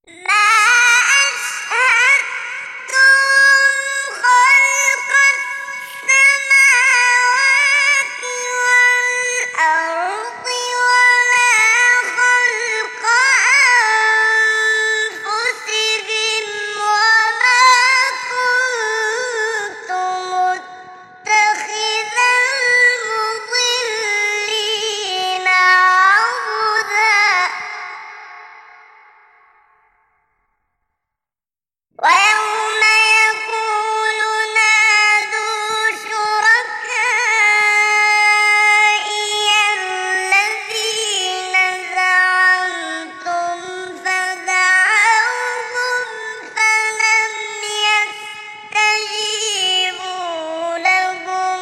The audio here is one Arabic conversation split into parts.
ما أشهدتم خلق السماوات والأرض ولا خلق أنفسهم وما كنت متخذ المضلين عضدا ويوم يقول نادوا شركائي الذين زعمتم فدعوهم فلم يستجيبوا لهم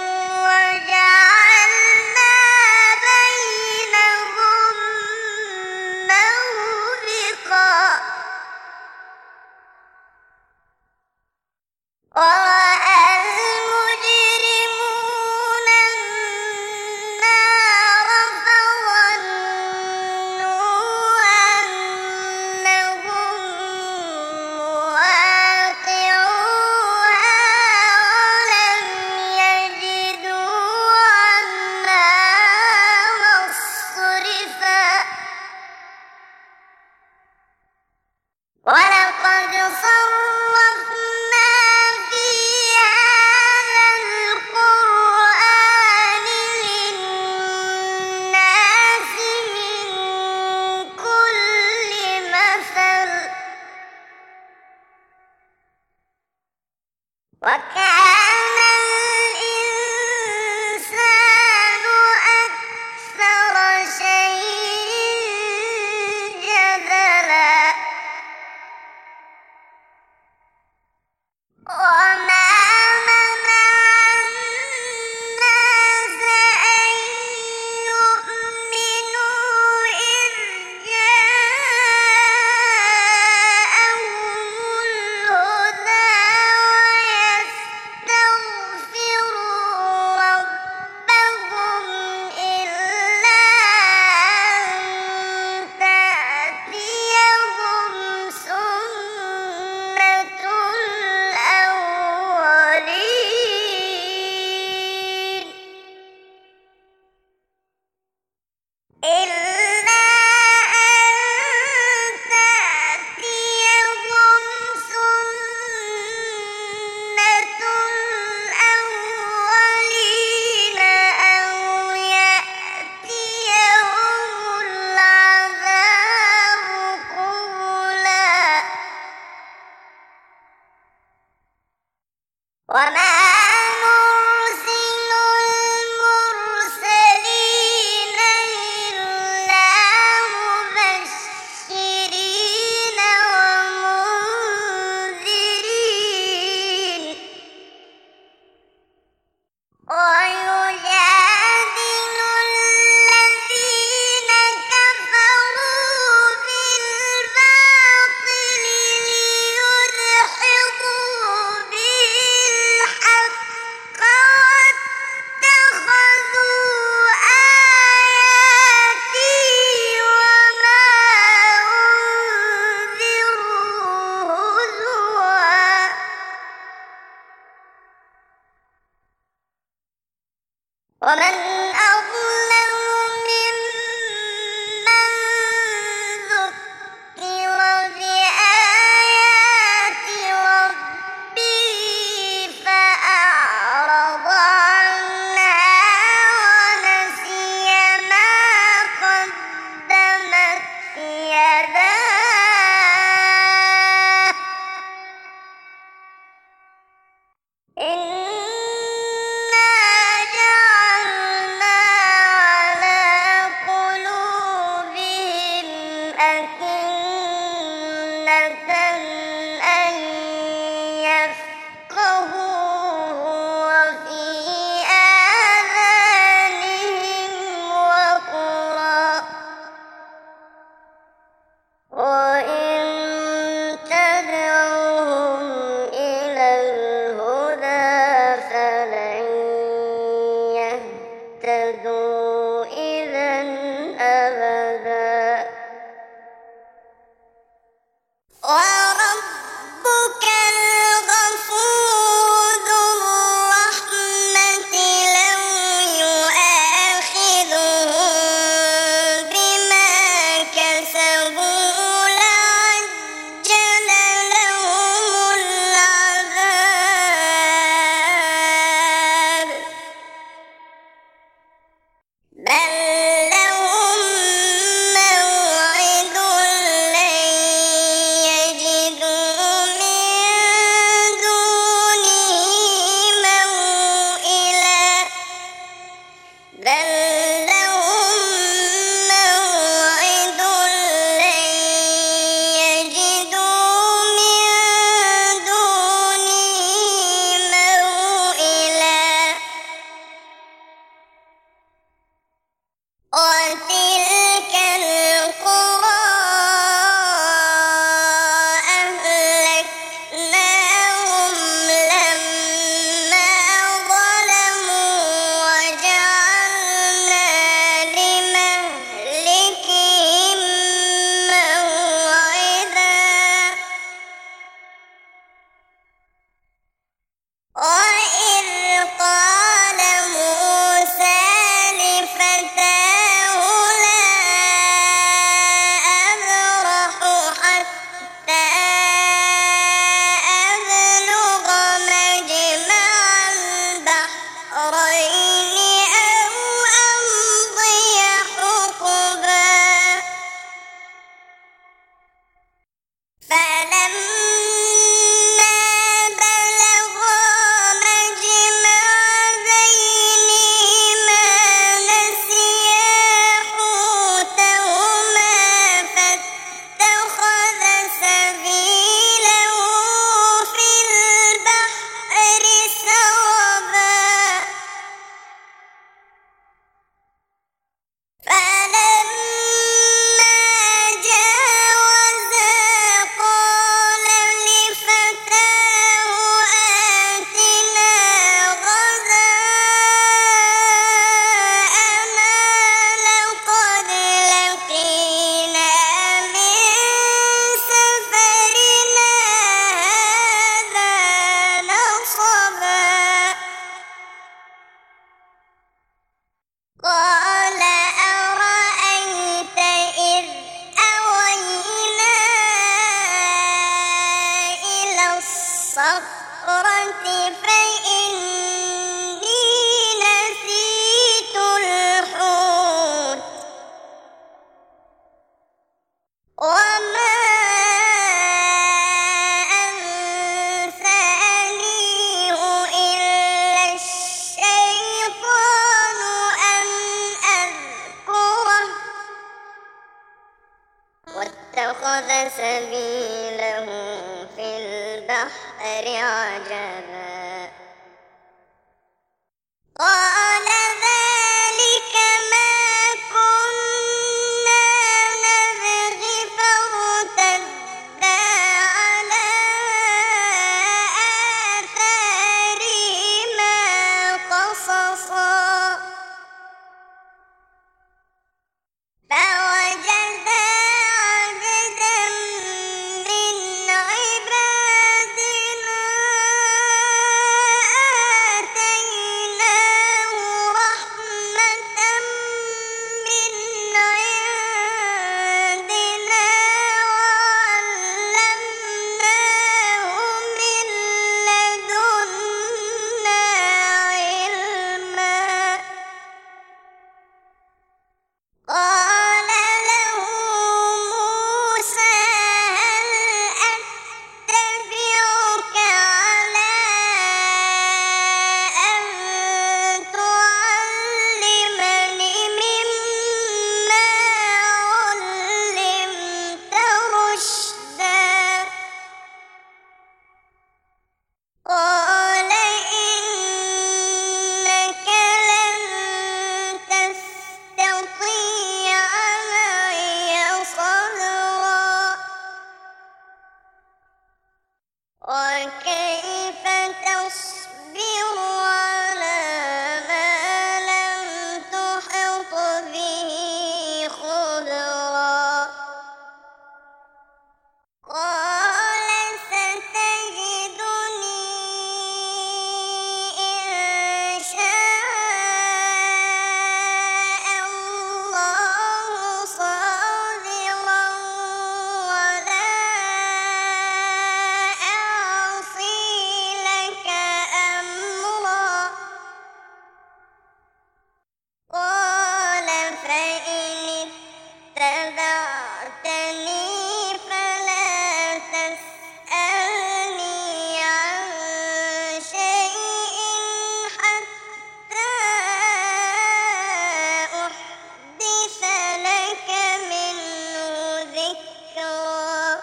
وجعلنا بينهم موبقا ورأى المجرمون النار فظنوا أنهم مواقعوها ولم يجدوا عنها مصرفا ولقد صرفنا في هذا القرآن للناس من كل مثل وكان الإنسان أكثر شيء جدلا وما منع الناس أن يؤمنوا إذ جاءهم الهدى ويستغفروا ربهم إلا أن تأتيهم سنة الأولين إلا أن تأتيهم سنة الأولين أو يأتيهم العذاب قبلا وما نرسل المرسلين إلا مبشرين ومنذرين ويجادل الذين كفروا بالباطل ليدحضوا به الحق فاتخذ سبيله في البحر عجبا قال ذلك ما كنا نبغي فارتدا على آثارهما قصصا فوجدا عبدا من عبادنا آتيناه رحمة من عندنا وعلمناه من لدنا علما قال له موسى هل أتبعك على أن تعلمني مما علمت رشدا قال إنك لن تستطيع معي صبرا وكيف تصبر على ما لم تحط به خبرا قال ستجدني إن شاء الله صابرا ولا أعصي لك أمرا قال فإن اتبعتني فلا تسألني عن شيء حتى أحدث لك منه ذكرا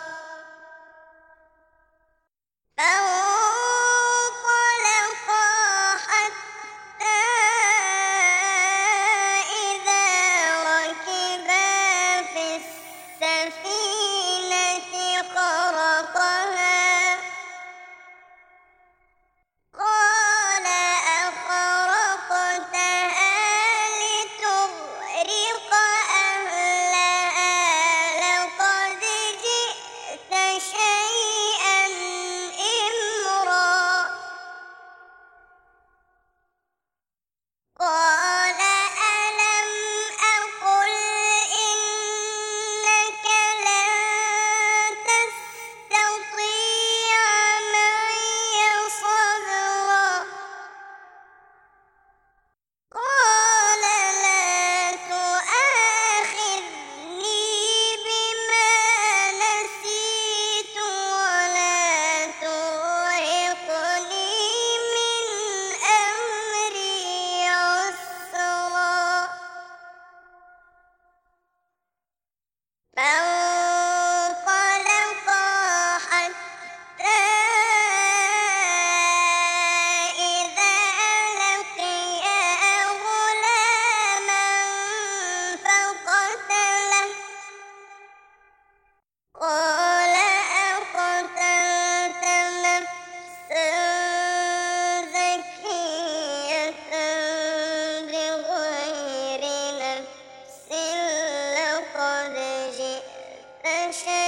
فانطلقا حتى إذا ركبا في السفينة خرقها قال أخرقتها لتغرق أهلها لقد جئت شيئا إمرا قال ألم أقل إنك لن تستطيع معي صبرا قال لا تؤاخذني بما نسيت ولا ترهقني من أمري عسرا فانطلقا حتى إذا لقيا غلاما فقتله قال أقتلت نفسا زكية بغير نفس لقد جئت شيئا